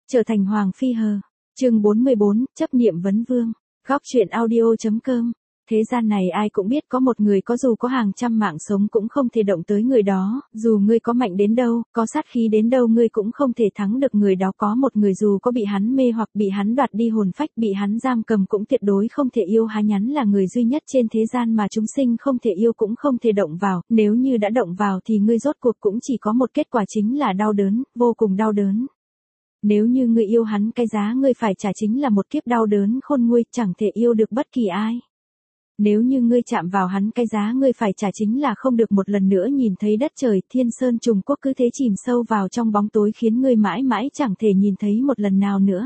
Trở thành Hoàng Phi hờ. Chương 44, chấp niệm vấn vương. Góc truyện audio.com. Thế gian này ai cũng biết có một người có dù có hàng trăm mạng sống cũng không thể động tới người đó, dù ngươi có mạnh đến đâu, có sát khí đến đâu ngươi cũng không thể thắng được người đó. Có một người dù có bị hắn mê hoặc bị hắn đoạt đi hồn phách, bị hắn giam cầm cũng tuyệt đối không thể yêu. Hắn là người duy nhất trên thế gian mà chúng sinh không thể yêu cũng không thể động vào, nếu như đã động vào thì ngươi rốt cuộc cũng chỉ có một kết quả, chính là đau đớn, vô cùng đau đớn. Nếu như ngươi yêu hắn, cái giá ngươi phải trả chính là một kiếp đau đớn khôn nguôi, chẳng thể yêu được bất kỳ ai. Nếu như ngươi chạm vào hắn, cái giá ngươi phải trả chính là không được một lần nữa nhìn thấy đất trời, thiên sơn trùng quốc cứ thế chìm sâu vào trong bóng tối, khiến ngươi mãi mãi chẳng thể nhìn thấy một lần nào nữa.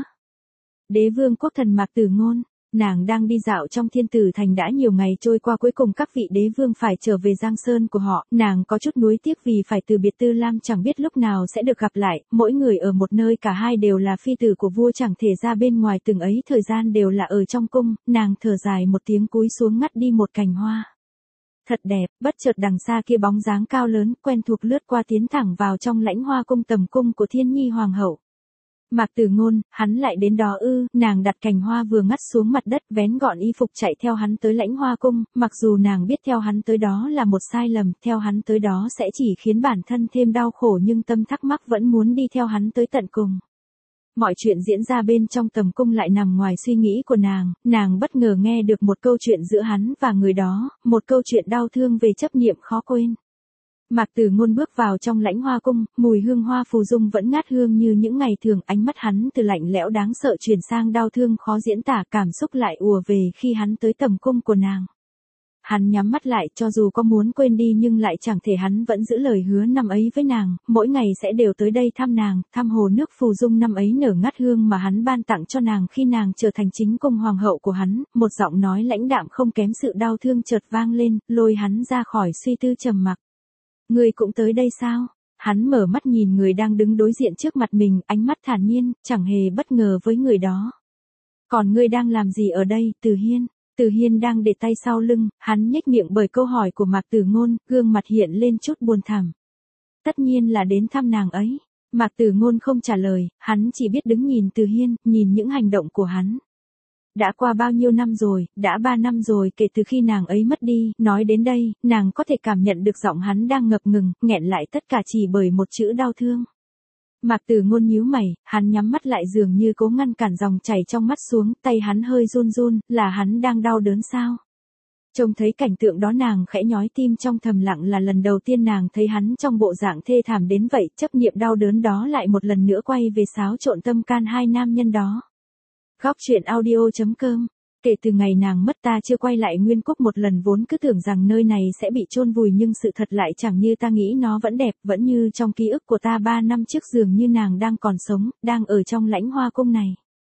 Đế vương quốc thần Mạc Tử Ngôn, nàng đang đi dạo trong Thiên Tử Thành đã nhiều ngày trôi qua, cuối cùng các vị đế vương phải trở về Giang Sơn của họ, nàng có chút nuối tiếc vì phải từ biệt Tư Lam, chẳng biết lúc nào sẽ được gặp lại, mỗi người ở một nơi, cả hai đều là phi tử của vua, chẳng thể ra bên ngoài, từng ấy thời gian đều là ở trong cung. Nàng thở dài một tiếng, cúi xuống ngắt đi một cành hoa. Thật đẹp, bất chợt đằng xa kia bóng dáng cao lớn, quen thuộc lướt qua, tiến thẳng vào trong lãnh hoa cung, tầm cung của Thiên Nhi Hoàng hậu. Mạc Tử Ngôn, hắn lại đến đó ư? Nàng đặt cành hoa vừa ngắt xuống mặt đất, vén gọn y phục chạy theo hắn tới lãnh hoa cung, mặc dù nàng biết theo hắn tới đó là một sai lầm, theo hắn tới đó sẽ chỉ khiến bản thân thêm đau khổ, nhưng tâm thắc mắc vẫn muốn đi theo hắn tới tận cùng. Mọi chuyện diễn ra bên trong tầm cung lại nằm ngoài suy nghĩ của nàng bất ngờ nghe được một câu chuyện giữa hắn và người đó, một câu chuyện đau thương về chấp niệm khó quên. Mạc Tử Ngôn bước vào trong lãnh hoa cung, mùi hương hoa phù dung vẫn ngát hương như những ngày thường, ánh mắt hắn từ lạnh lẽo đáng sợ chuyển sang đau thương khó diễn tả, cảm xúc lại ùa về khi hắn tới tầm cung của nàng. Hắn nhắm mắt lại, cho dù có muốn quên đi nhưng lại chẳng thể, hắn vẫn giữ lời hứa năm ấy với nàng, mỗi ngày sẽ đều tới đây thăm nàng, thăm hồ nước phù dung năm ấy nở ngát hương mà hắn ban tặng cho nàng khi nàng trở thành chính cung hoàng hậu của hắn. Một giọng nói lãnh đạm không kém sự đau thương chợt vang lên, lôi hắn ra khỏi suy tư trầm mặc. Ngươi cũng tới đây sao? Hắn mở mắt nhìn người đang đứng đối diện trước mặt mình, ánh mắt thản nhiên, chẳng hề bất ngờ với người đó. Còn ngươi đang làm gì ở đây, Từ Hiên? Từ Hiên đang để tay sau lưng, hắn nhếch miệng bởi câu hỏi của Mạc Tử Ngôn, gương mặt hiện lên chút buồn thảm. Tất nhiên là đến thăm nàng ấy. Mạc Tử Ngôn không trả lời, hắn chỉ biết đứng nhìn Từ Hiên, nhìn những hành động của hắn. Đã qua bao nhiêu năm rồi, đã 3 năm rồi kể từ khi nàng ấy mất đi. Nói đến đây, nàng có thể cảm nhận được giọng hắn đang ngập ngừng, nghẹn lại tất cả chỉ bởi một chữ đau thương. Mạc Tử Ngôn nhíu mày, hắn nhắm mắt lại dường như cố ngăn cản dòng chảy trong mắt xuống, tay hắn hơi run run, là hắn đang đau đớn sao? Trông thấy cảnh tượng đó nàng khẽ nhói tim, trong thầm lặng là lần đầu tiên nàng thấy hắn trong bộ dạng thê thảm đến vậy, chấp niệm đau đớn đó lại một lần nữa quay về xáo trộn tâm can hai nam nhân đó. Góc truyện audio.com. Kể từ ngày nàng mất ta chưa quay lại Nguyên Quốc một lần, vốn cứ tưởng rằng nơi này sẽ bị chôn vùi nhưng sự thật lại chẳng như ta nghĩ, nó vẫn đẹp, vẫn như trong ký ức của ta 3 năm trước, dường như nàng đang còn sống, đang ở trong lãnh hoa cung này.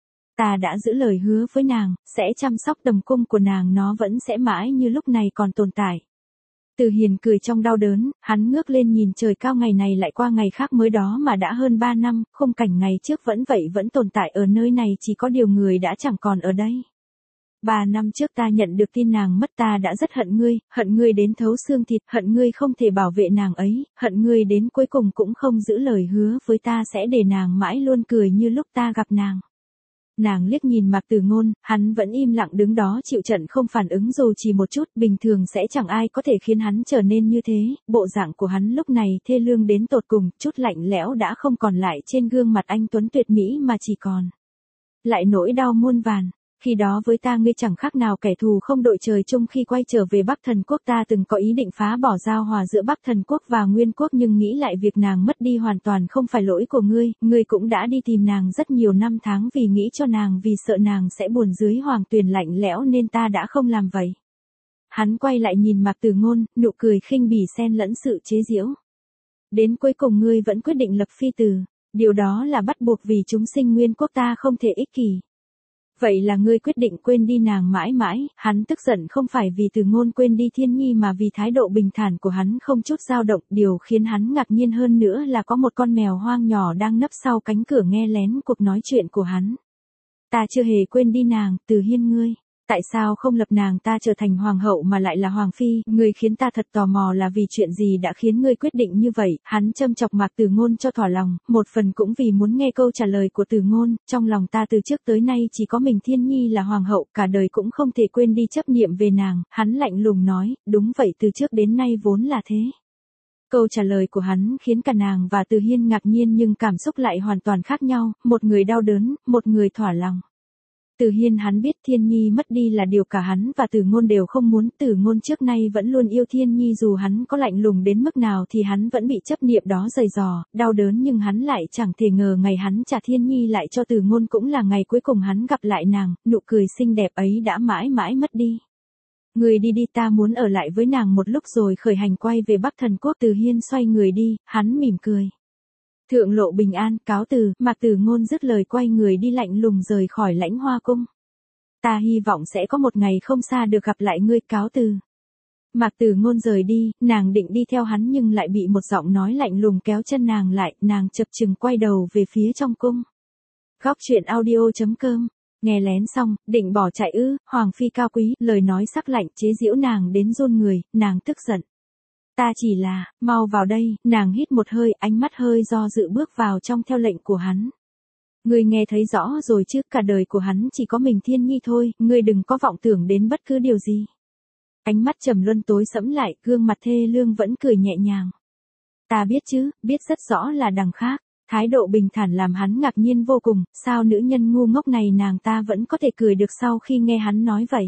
Ta đã giữ lời hứa với nàng, sẽ chăm sóc tầm cung của nàng, nó vẫn sẽ mãi như lúc này còn tồn tại. Từ Hiền cười trong đau đớn, hắn ngước lên nhìn trời cao, ngày này lại qua ngày khác, mới đó mà đã hơn 3 năm, khung cảnh ngày trước vẫn vậy, vẫn tồn tại ở nơi này, chỉ có điều người đã chẳng còn ở đây. 3 năm trước ta nhận được tin nàng mất, ta đã rất hận ngươi đến thấu xương thịt, hận ngươi không thể bảo vệ nàng ấy, hận ngươi đến cuối cùng cũng không giữ lời hứa với ta sẽ để nàng mãi luôn cười như lúc ta gặp nàng. Nàng liếc nhìn Mạc Tử Ngôn, hắn vẫn im lặng đứng đó chịu trận không phản ứng dù chỉ một chút, bình thường sẽ chẳng ai có thể khiến hắn trở nên như thế, bộ dạng của hắn lúc này thê lương đến tột cùng, chút lạnh lẽo đã không còn lại trên gương mặt anh tuấn tuyệt mỹ mà chỉ còn lại nỗi đau muôn vàn. Khi đó với ta ngươi chẳng khác nào kẻ thù không đội trời chung, khi quay trở về Bắc Thần Quốc ta từng có ý định phá bỏ giao hòa giữa Bắc Thần Quốc và Nguyên Quốc, nhưng nghĩ lại việc nàng mất đi hoàn toàn không phải lỗi của ngươi cũng đã đi tìm nàng rất nhiều năm tháng vì nghĩ cho nàng, vì sợ nàng sẽ buồn dưới hoàng tuyền lạnh lẽo nên ta đã không làm vậy. Hắn quay lại nhìn Mạc Tử Ngôn, nụ cười khinh bỉ xen lẫn sự chế giễu. Đến cuối cùng ngươi vẫn quyết định lập phi tử, điều đó là bắt buộc vì chúng sinh Nguyên Quốc ta không thể ích kỷ. Vậy là ngươi quyết định quên đi nàng mãi mãi. Hắn tức giận không phải vì Từ Ngôn quên đi Thiên Nhi mà vì thái độ bình thản của hắn không chút dao động. Điều khiến hắn ngạc nhiên hơn nữa là có một con mèo hoang nhỏ đang nấp sau cánh cửa nghe lén cuộc nói chuyện của hắn. Ta chưa hề quên đi nàng, Từ Hiên ngươi. Tại sao không lập nàng ta trở thành hoàng hậu mà lại là hoàng phi, ngươi khiến ta thật tò mò là vì chuyện gì đã khiến ngươi quyết định như vậy, hắn châm chọc Mạc Tử Ngôn cho thỏa lòng, một phần cũng vì muốn nghe câu trả lời của Tử Ngôn, trong lòng ta từ trước tới nay chỉ có mình Thiên Nhi là hoàng hậu, cả đời cũng không thể quên đi chấp niệm về nàng, hắn lạnh lùng nói, đúng vậy từ trước đến nay vốn là thế. Câu trả lời của hắn khiến cả nàng và Từ Hiên ngạc nhiên nhưng cảm xúc lại hoàn toàn khác nhau, một người đau đớn, một người thỏa lòng. Từ Hiên hắn biết Thiên Nhi mất đi là điều cả hắn và Tử Ngôn đều không muốn, Tử Ngôn trước nay vẫn luôn yêu Thiên Nhi dù hắn có lạnh lùng đến mức nào thì hắn vẫn bị chấp niệm đó giày dò, đau đớn nhưng hắn lại chẳng thể ngờ ngày hắn trả Thiên Nhi lại cho Tử Ngôn cũng là ngày cuối cùng hắn gặp lại nàng, nụ cười xinh đẹp ấy đã mãi mãi mất đi. Người đi đi ta muốn ở lại với nàng một lúc rồi khởi hành quay về Bắc Thần Quốc. Từ Hiên xoay người đi, hắn mỉm cười. Thượng lộ bình an, cáo từ, Mạc Tử Ngôn dứt lời quay người đi lạnh lùng rời khỏi Lãnh Hoa Cung. Ta hy vọng sẽ có một ngày không xa được gặp lại ngươi, cáo từ. Mạc Tử Ngôn rời đi, nàng định đi theo hắn nhưng lại bị một giọng nói lạnh lùng kéo chân nàng lại, nàng chập chừng quay đầu về phía trong cung. Góc truyện audio.com. Nghe lén xong, định bỏ chạy ư, hoàng phi cao quý, lời nói sắc lạnh chế giễu nàng đến run người, nàng tức giận. Ta chỉ là, mau vào đây, nàng hít một hơi, ánh mắt hơi do dự bước vào trong theo lệnh của hắn. Ngươi nghe thấy rõ rồi chứ, cả đời của hắn chỉ có mình Thiên Nhi thôi, ngươi đừng có vọng tưởng đến bất cứ điều gì. Ánh mắt Trầm Luân tối sẫm lại, gương mặt thê lương vẫn cười nhẹ nhàng. Ta biết chứ, biết rất rõ là đằng khác. Thái độ bình thản làm hắn ngạc nhiên vô cùng, sao nữ nhân ngu ngốc này nàng ta vẫn có thể cười được sau khi nghe hắn nói vậy.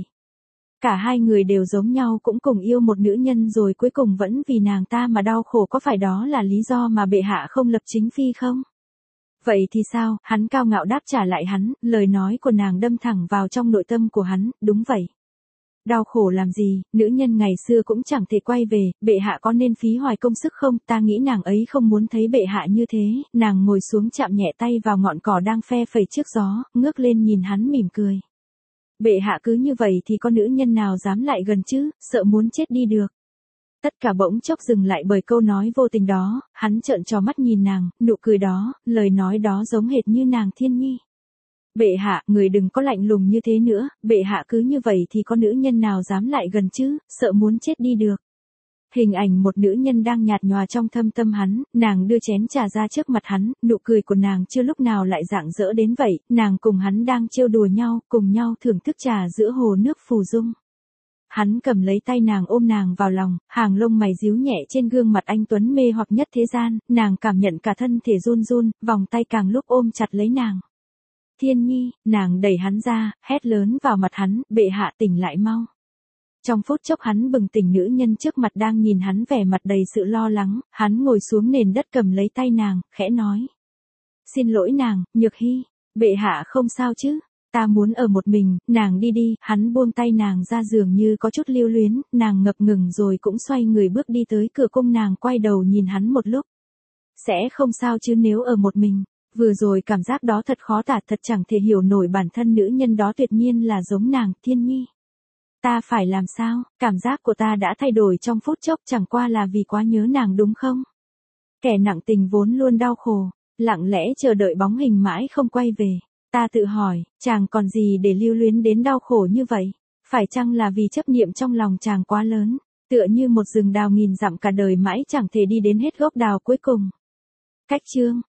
Cả hai người đều giống nhau cũng cùng yêu một nữ nhân rồi cuối cùng vẫn vì nàng ta mà đau khổ, có phải đó là lý do mà bệ hạ không lập chính phi không? Vậy thì sao, hắn cao ngạo đáp trả lại hắn, lời nói của nàng đâm thẳng vào trong nội tâm của hắn, đúng vậy. Đau khổ làm gì, nữ nhân ngày xưa cũng chẳng thể quay về, bệ hạ có nên phí hoài công sức không, ta nghĩ nàng ấy không muốn thấy bệ hạ như thế, nàng ngồi xuống chạm nhẹ tay vào ngọn cỏ đang phe phẩy trước gió, ngước lên nhìn hắn mỉm cười. Bệ hạ cứ như vậy thì có nữ nhân nào dám lại gần chứ, sợ muốn chết đi được. Tất cả bỗng chốc dừng lại bởi câu nói vô tình đó, hắn trợn tròn mắt nhìn nàng, nụ cười đó, lời nói đó giống hệt như nàng Thiên Nhi. Bệ hạ, người đừng có lạnh lùng như thế nữa, bệ hạ cứ như vậy thì có nữ nhân nào dám lại gần chứ, sợ muốn chết đi được. Hình ảnh một nữ nhân đang nhạt nhòa trong thâm tâm hắn, nàng đưa chén trà ra trước mặt hắn, nụ cười của nàng chưa lúc nào lại rạng rỡ đến vậy, nàng cùng hắn đang trêu đùa nhau, cùng nhau thưởng thức trà giữa hồ nước phù dung. Hắn cầm lấy tay nàng ôm nàng vào lòng, hàng lông mày díu nhẹ trên gương mặt anh tuấn mê hoặc nhất thế gian, nàng cảm nhận cả thân thể run run, vòng tay càng lúc ôm chặt lấy nàng. Thiên Nhi, nàng đẩy hắn ra, hét lớn vào mặt hắn, bệ hạ tỉnh lại mau. Trong phút chốc hắn bừng tỉnh, nữ nhân trước mặt đang nhìn hắn vẻ mặt đầy sự lo lắng, hắn ngồi xuống nền đất cầm lấy tay nàng, khẽ nói. Xin lỗi nàng, Nhược Hy, bệ hạ không sao chứ, ta muốn ở một mình, nàng đi đi, hắn buông tay nàng ra dường như có chút lưu luyến, nàng ngập ngừng rồi cũng xoay người bước đi tới cửa cung, nàng quay đầu nhìn hắn một lúc. Sẽ không sao chứ nếu ở một mình. Vừa rồi cảm giác đó thật khó tả, thật chẳng thể hiểu nổi bản thân nữ nhân đó tuyệt nhiên là giống nàng, Thiên Nhi. Ta phải làm sao, cảm giác của ta đã thay đổi trong phút chốc, chẳng qua là vì quá nhớ nàng đúng không? Kẻ nặng tình vốn luôn đau khổ, lặng lẽ chờ đợi bóng hình mãi không quay về. Ta tự hỏi, chàng còn gì để lưu luyến đến đau khổ như vậy? Phải chăng là vì chấp niệm trong lòng chàng quá lớn, tựa như một rừng đào nghìn dặm cả đời mãi chẳng thể đi đến hết gốc đào cuối cùng? Cách chương